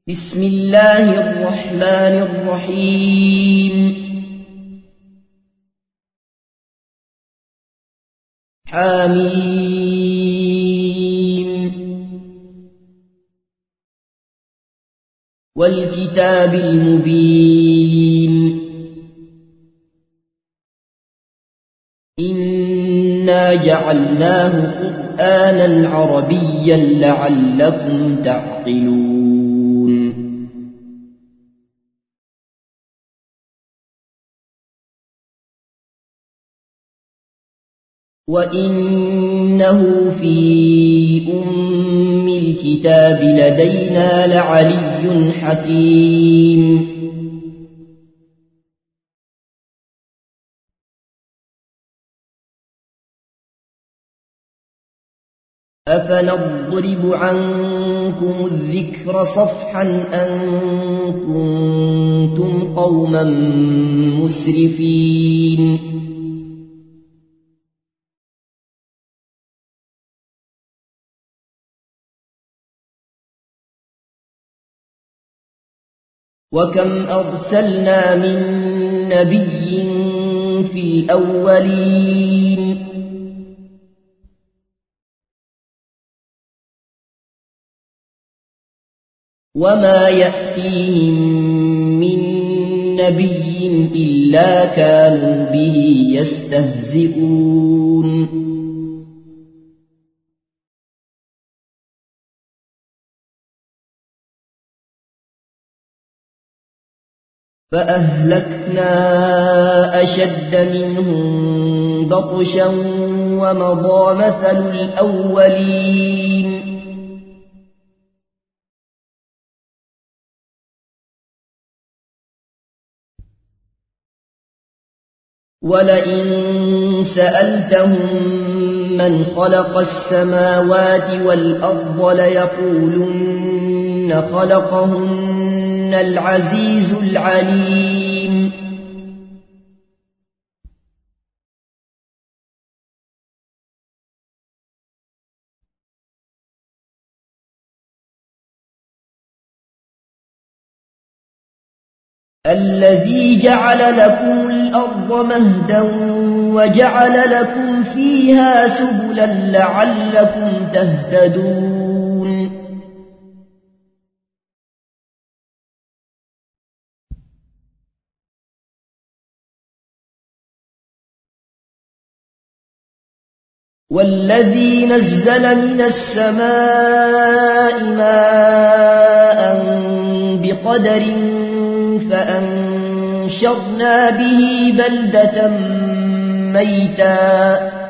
بسم الله الرحمن الرحيم حميم والكتاب المبين إنا جعلناه قرآنا عربيا لعلكم تعقلون وإنه في أم الكتاب لدينا لعلي حكيم أفنضرب عنكم الذكر صفحا أن كنتم قوما مسرفين وكم أرسلنا من نبي في الأولين وما يأتيهم من نبي إلا كانوا به يستهزئون فأهلكنا أشد منهم بطشا ومضى مثل الأولين ولئن سألتهم من خلق السماوات والأرض ليقولن خلقهن العزيز العليم الذي جعل لكم الأرض مهدا وجعل لكم فيها سبلا لعلكم تهتدون والذي نزل من السماء ماء بقدر فأنشرنا به بلدة ميتا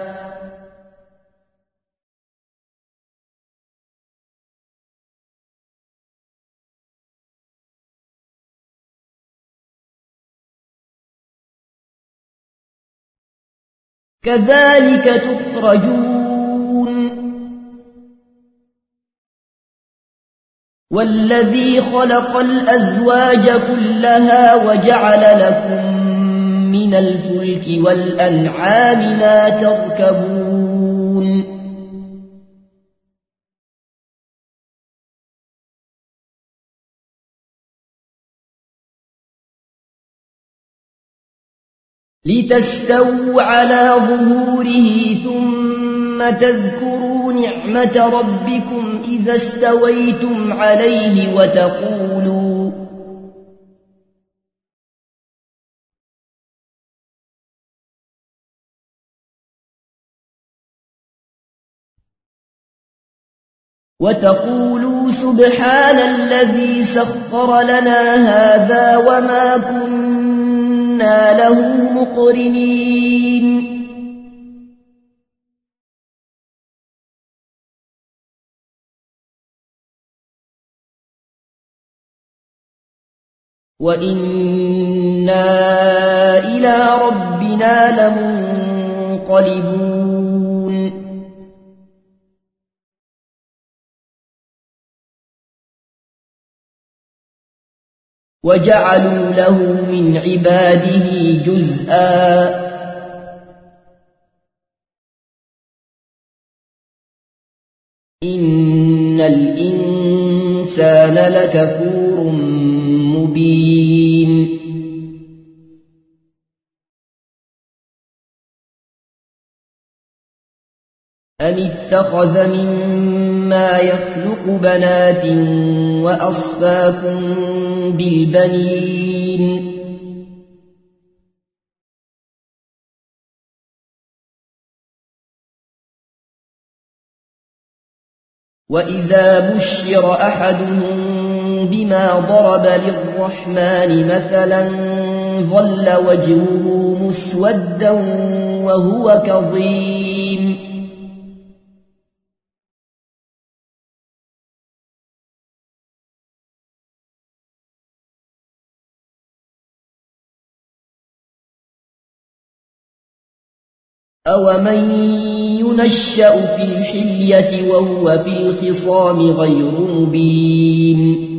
كذلك تخرجون والذي خلق الأزواج كلها وجعل لكم من الفلك والأنعام ما تركبون لتستووا على ظهوره ثم تذكروا نعمة ربكم إذا استويتم عليه وتقولوا سبحان الذي سخر لنا هذا وما كنا له مقرنين وإنا إلى ربنا لمنقلبون وجعلوا له من عباده جزءا إن الإنسان الإنسان لكفور مبين أم اتخذ مما يخلق بنات وأصفاكم بالبنين وإذا بشر أحدهم بما ضرب للرحمن مثلا ظل وجهه مسودا وهو كظيم أومن ينشأ في الحلية وهو في الخصام غير مبين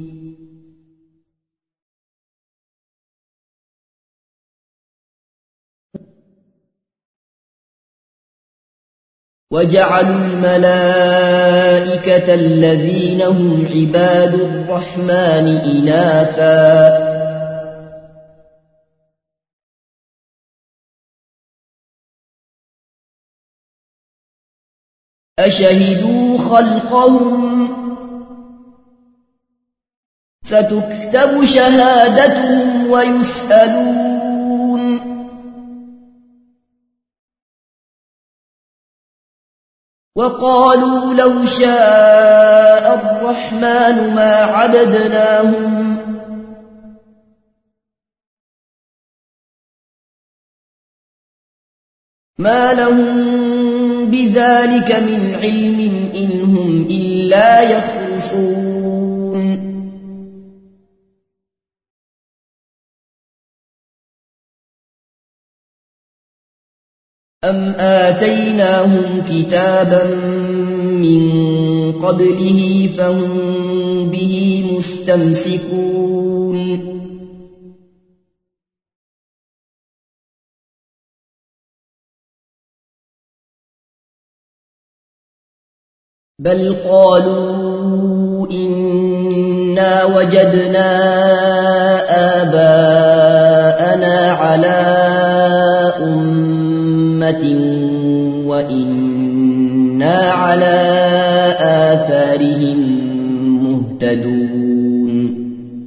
وجعلوا الملائكة الذين هم عباد الرحمن إناثا أشهدوا خلقهم ستكتب شهادتهم ويسألون وقالوا لو شاء الرحمن ما عبدناهم ما لهم بذلك من علم إن هم إلا يخرصون أم آتيناهم كتابا من قبله فهم به مستمسكون بل قالوا إنا وجدنا آباءنا على أمة وإنا على آثارهم مهتدون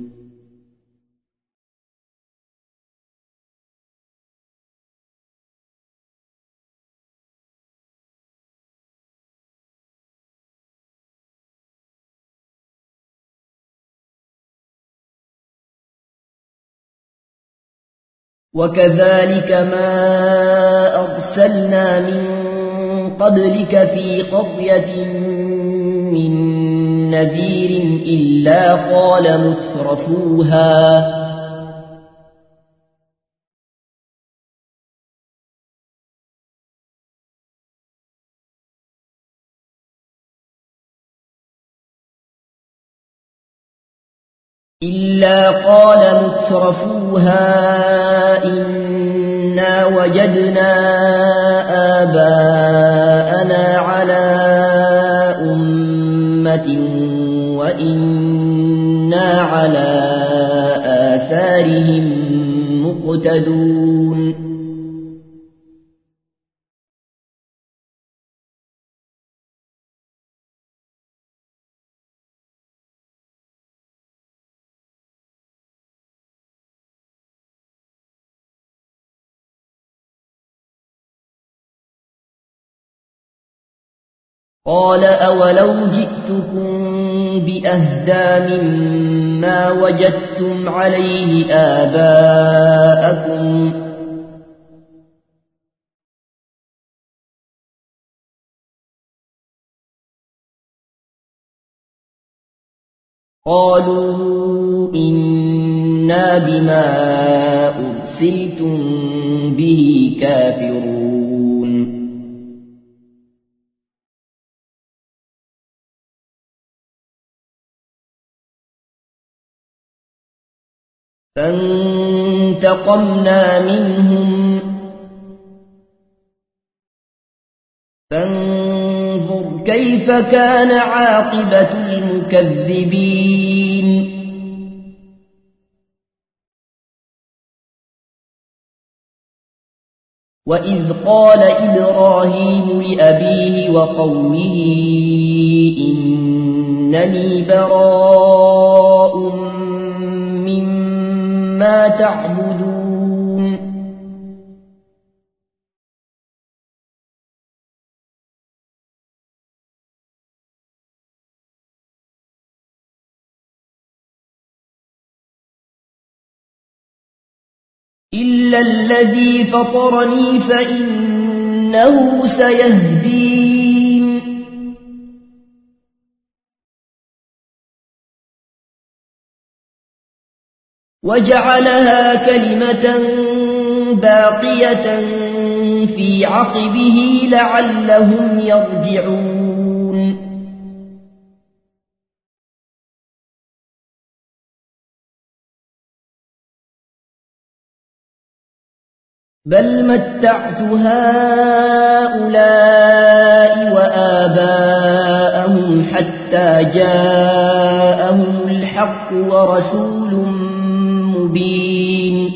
وكذلك ما أرسلنا من قبلك في قرية من نذير إلا قال مترفوها إنا وجدنا آباءنا على أمة وإنا على آثارهم مقتدون قال أولو جئتكم بأهدى مما وجدتم عليه آباءكم قالوا إنا بما أرسلتم به كافرون فانتقمنا منهم فانظر كيف كان عاقبة المكذبين وإذ قال إبراهيم لأبيه وقومه إنني براء مما تعبدون إلا الذي فطرني فإنه سيهدين وجعلها كلمة باقية في عقبه لعلهم يرجعون بل متعت هؤلاء وآباءهم حتى جاءهم الحق ورسول مبين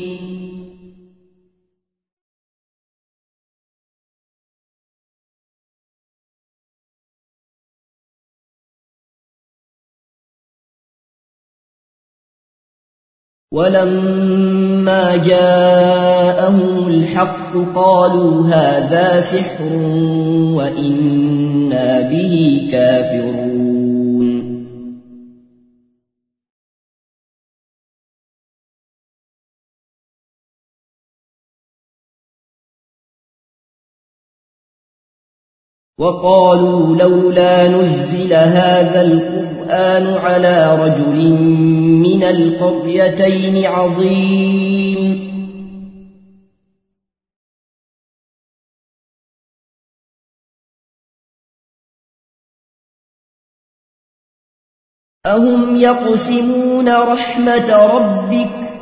ولما جاءهم الحق قالوا هذا سحر وإنا به كافرون وقالوا لولا نزل هذا القرآن على رجل من القريتين عظيم أهم يقسمون رحمة ربك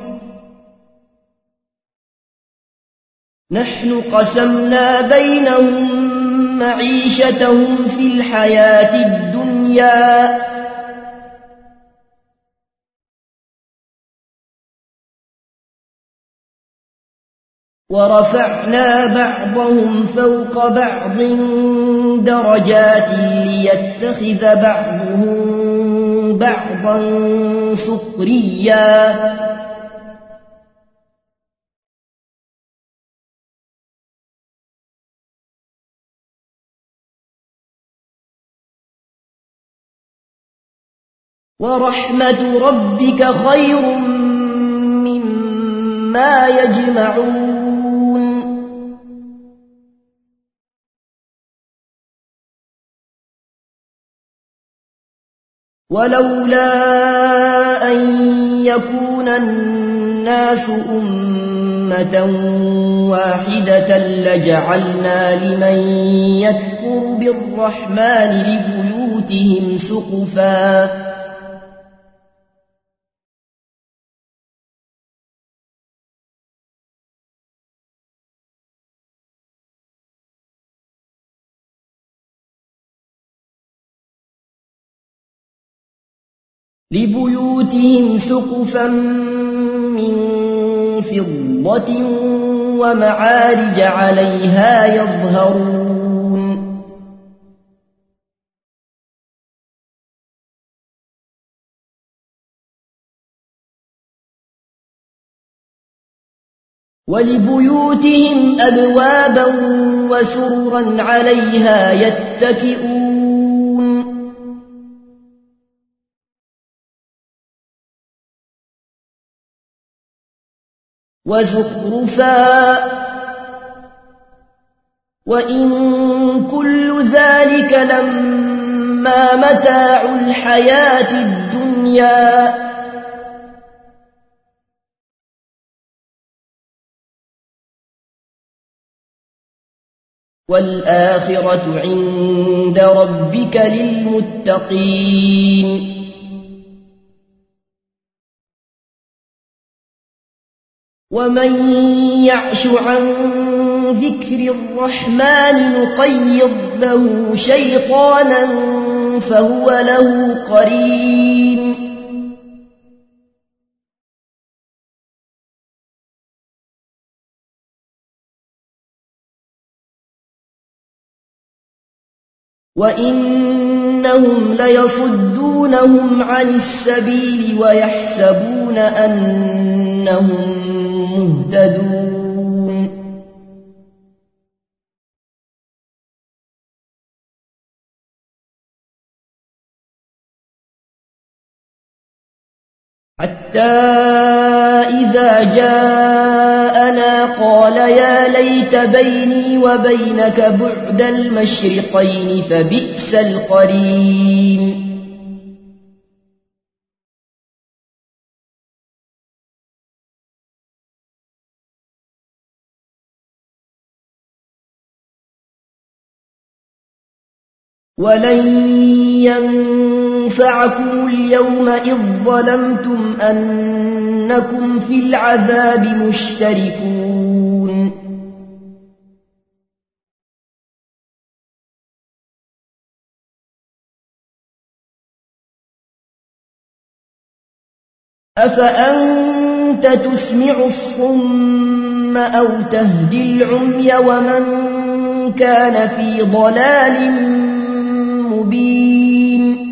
نحن قسمنا بينهم معيشتهم في الحياة الدنيا ورفعنا بعضهم فوق بعض درجات ليتخذ بعضهم بعضا سخريا ورحمة ربك خير مما يجمعون ولولا أن يكون الناس أمة واحدة لجعلنا لمن يكفر بالرحمن لبيوتهم سقفا من فضة ومعارج عليها يظهرون ولبيوتهم أبوابا وسررا عليها يتكئون وزخرفا وإن كل ذلك لما متاع الحياة الدنيا والآخرة عند ربك للمتقين ومن يعش عن ذكر الرحمن نقيض له شيطانا فهو له قرين وإنهم ليصدونهم عن السبيل ويحسبون أنهم مهتدون حتى إذا جاءنا قال يا ليت بيني وبينك بعد المشرقين فبئس القرين ولن ينفعكم اليوم إذ ظلمتم أنكم في العذاب مشتركون أفأنت تسمع الصم أو تهدي العمي ومن كان في ضلال مبين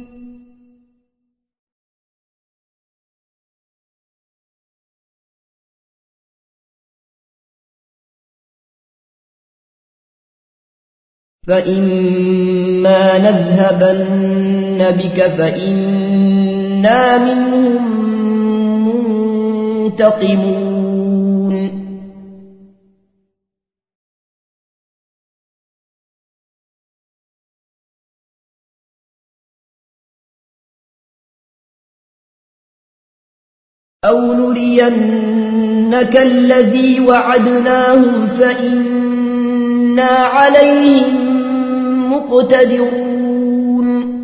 فإما نذهبن بك فإنا منهم منتقمون أو نرينك الذي وعدناهم فإنا عليهم مقتدرون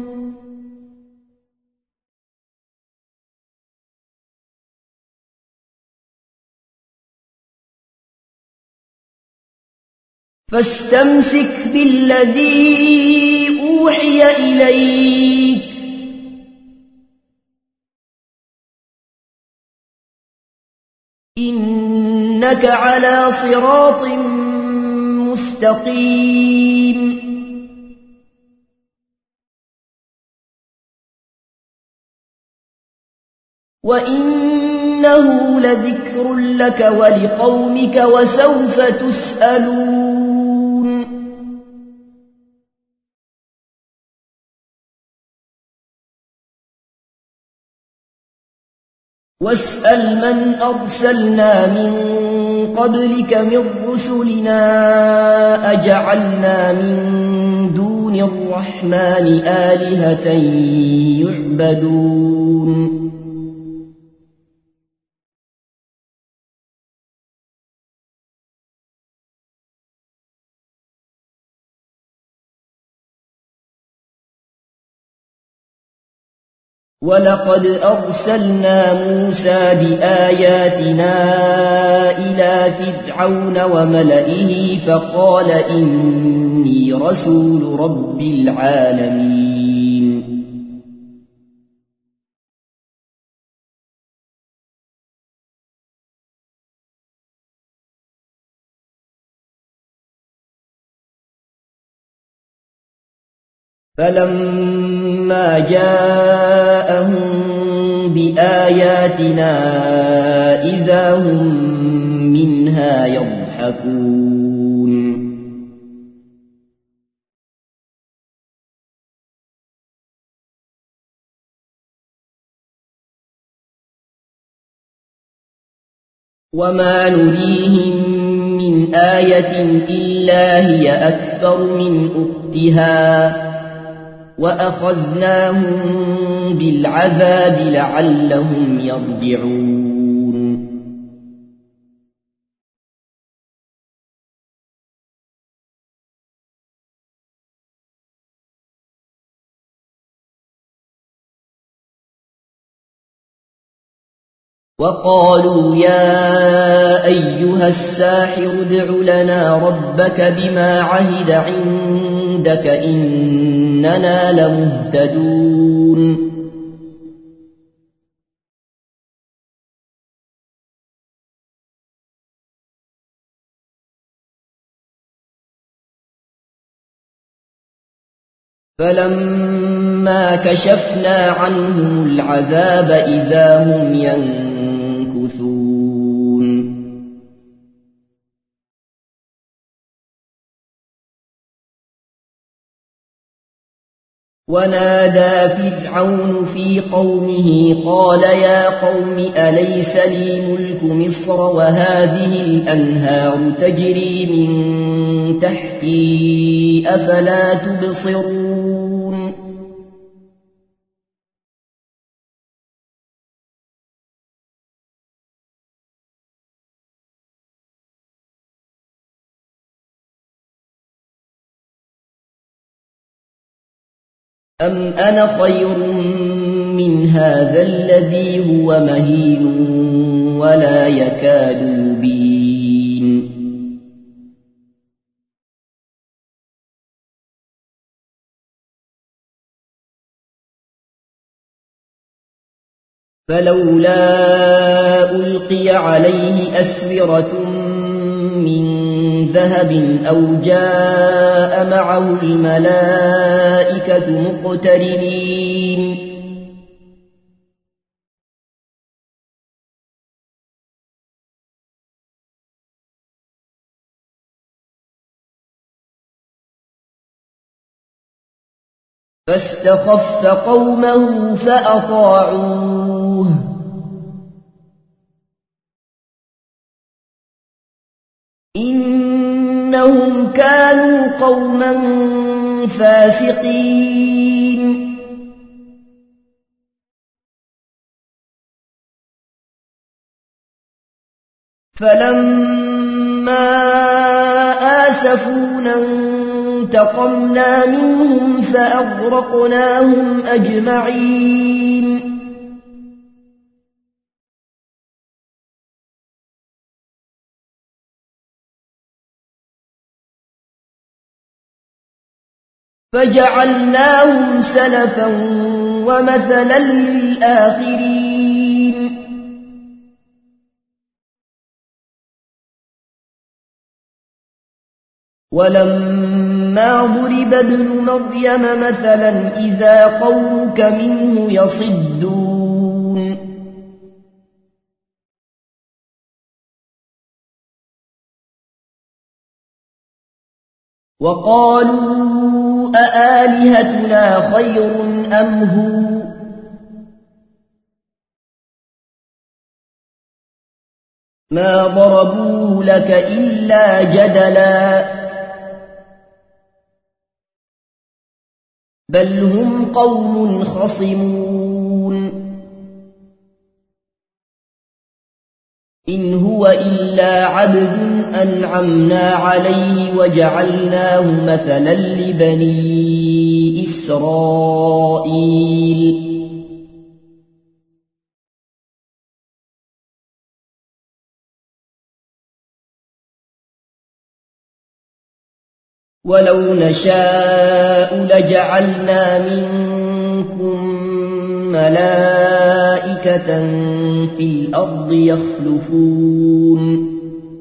فاستمسك بالذي أوحي إليك إنك على صراط مستقيم وإنه لذكر لك ولقومك وسوف تسألون واسأل من أرسلنا من قبلك من رسلنا أجعلنا من دون الرحمن آلهة يعبدون ولقد أرسلنا موسى بآياتنا إلى فرعون وملئه فقال إني رسول رب العالمين فلما جاءهم بآياتنا إذا هم منها يضحكون وما نريهم من آية إلا هي أكبر من أختها وأخذناهم بالعذاب لعلهم يرجعون وقالوا يا أيها الساحر ادع لنا ربك بما عهد عندك إننا لمهتدون فلما كشفنا عنهم العذاب إذا هم ينكثون ونادى فرعون في قومه قال يا قوم أليس لي ملك مصر وهذه الأنهار تجري من تحتي أفلا تبصرون أم أنا خير من هذا الذي هو مهين ولا يكاد يبين فلولا ألقي عليه أسورة من ذهب أو جاء معه الملائكة مقترنين فاستخف قومه فأطاعوه إنهم كانوا قوما فاسقين فلما آسفونا انتقمنا منهم فأغرقناهم أجمعين فجعلناهم سلفا ومثلا للآخرين ولما ضرب ابن مريم مثلا إذا قومك منه يصدون وقالوا أآلهتنا خير أم هو ما ضربوه لك إلا جدلا بل هم قوم خصمون إن هو إلا عبد أنعمنا عليه وجعلناه مثلا لبني إسرائيل ولو نشاء لجعلنا منكم ملائكة في الأرض يخلفون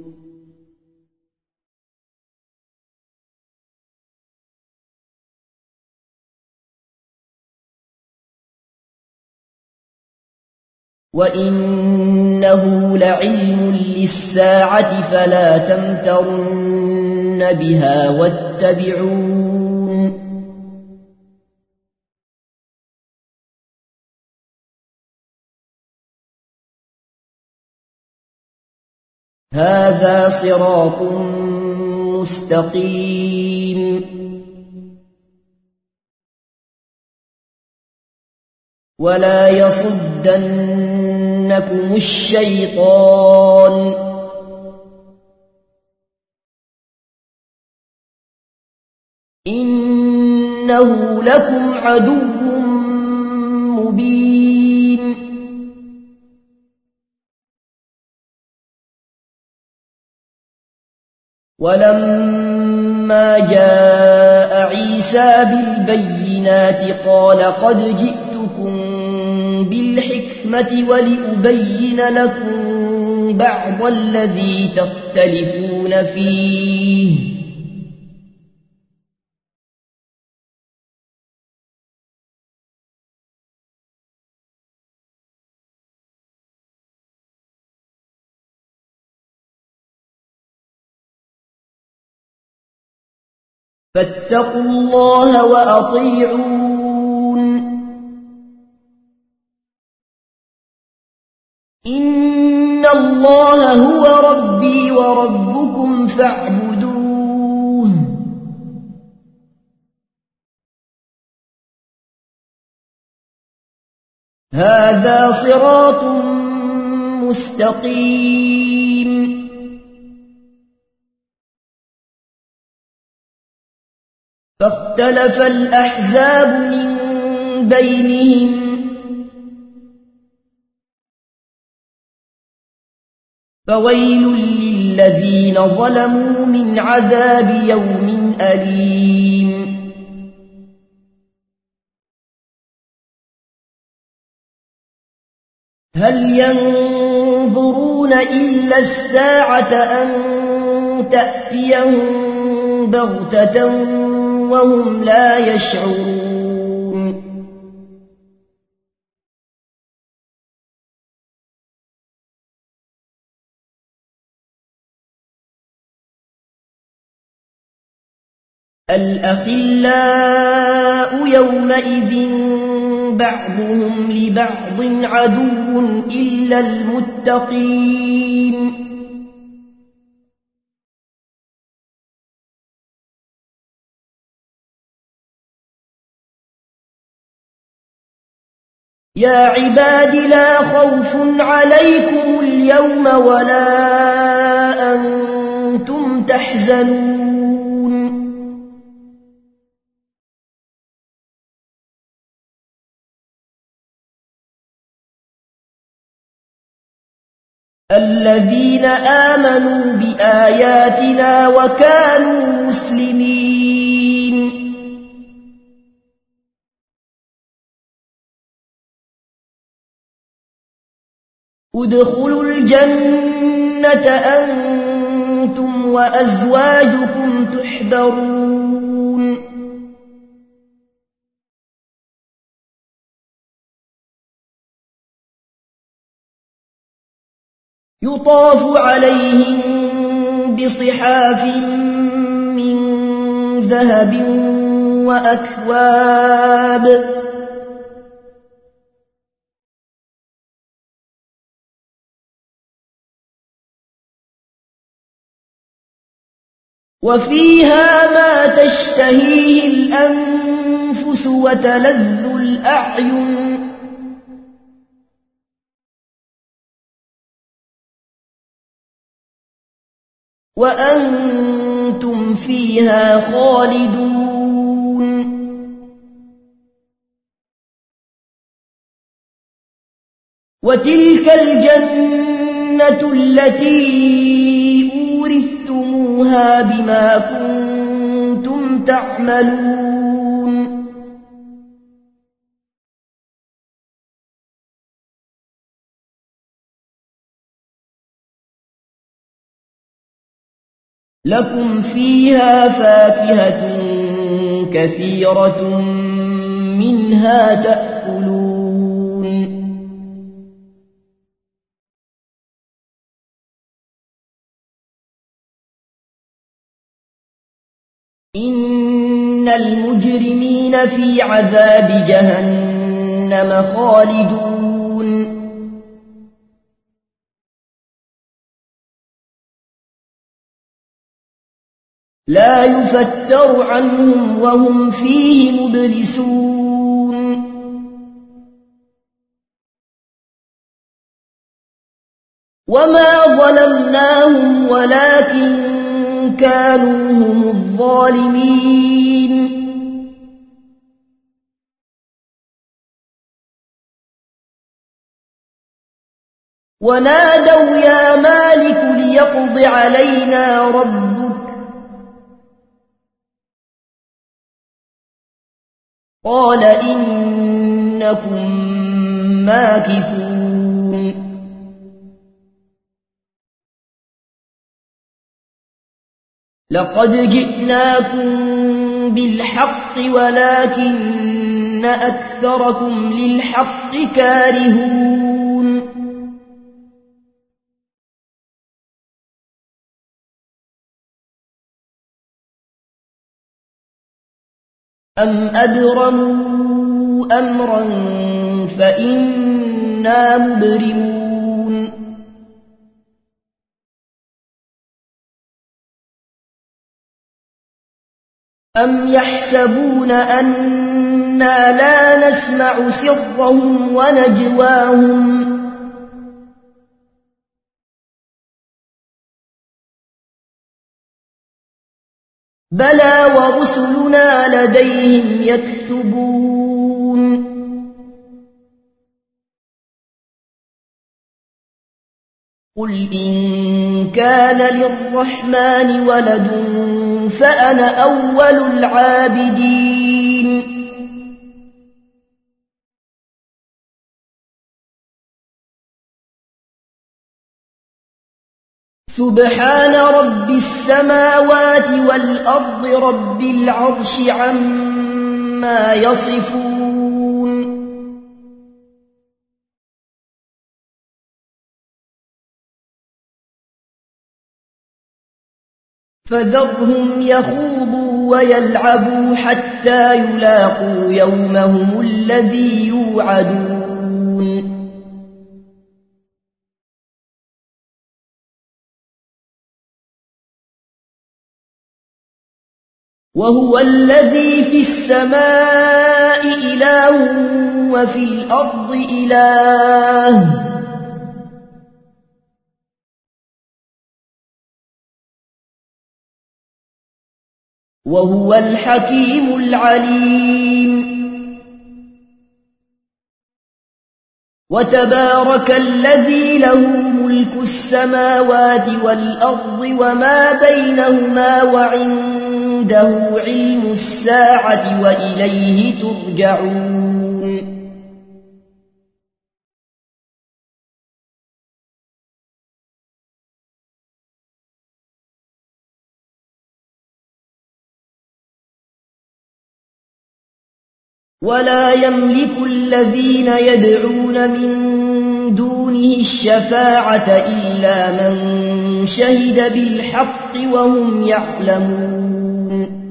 وإنه لعلم للساعة فلا تمترن بها واتبعون هذا صراط مستقيم ولا يصدنكم الشيطان إنه لكم عدو مبين ولما جاء عيسى بالبينات قال قد جئتكم بالحكمة ولأبين لكم بعض الذي تختلفون فيه فاتقوا الله وأطيعون إن الله هو ربي وربكم فاعبدوه هذا صراط مستقيم فاختلف الأحزاب من بينهم فويل للذين ظلموا من عذاب يوم أليم هل ينظرون إلا الساعة أن تأتيهم بغتة وهم لا يشعرون الأخلاء يومئذ بعضهم لبعض عدو إلا المتقين يا عباد لا خوف عليكم اليوم ولا أنتم تحزنون الذين آمنوا بآياتنا وكانوا مسلمين ادخلوا الجنة أنتم وأزواجكم تحبرون يطاف عليهم بصحاف من ذهب وأكواب وفيها ما تشتهيه الأنفس وتلذ الأعين وأنتم فيها خالدون وتلك الجنة التي أورثتموها بما كنتم تعملون لكم فيها فاكهة كثيرة منها تأكلون إن المجرمين في عذاب جهنم خالدون لا يفتر عنهم وهم فيه مبلسون وما ظلمناهم ولكن كانوا هم الظالمين ونادوا يا مالك ليقض علينا ربك قال إنكم ماكثون لقد جئناكم بالحق ولكن أكثركم للحق كارهون أم أبرموا أمرا فإنا مبرمون أم يحسبون أنا لا نسمع سرهم ونجواهم بلى ورسلنا لديهم يكتبون قل إن كان للرحمن ولد فأنا أول العابدين سبحان رب السماوات والأرض رب العرش عما يصفون فذرهم يخوضوا ويلعبوا حتى يلاقوا يومهم الذي يوعدون وهو الذي في السماء إله وفي الأرض إله وهو الحكيم العليم وتبارك الذي له ملك السماوات والأرض وما بينهما وعنده علم الساعة وإليه ترجعون ولا يملك الذين يدعون من دونه الشفاعة إلا من شهد بالحق وهم يعلمون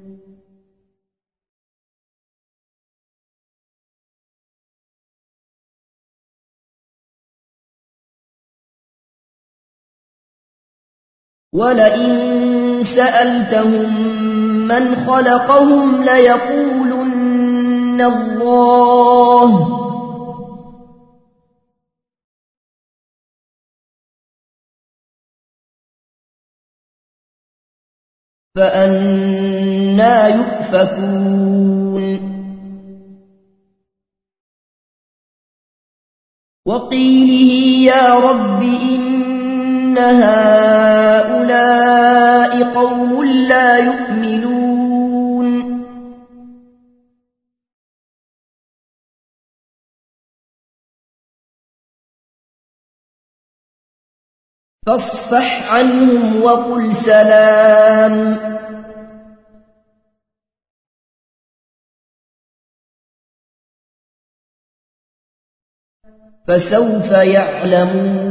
ولئن سألتهم من خلقهم ليقولن الله فأنى يؤفكون وقيله يا رب إن هؤلاء قوم لا يؤمنون فاصفح عنهم وقل سلام فسوف يعلمون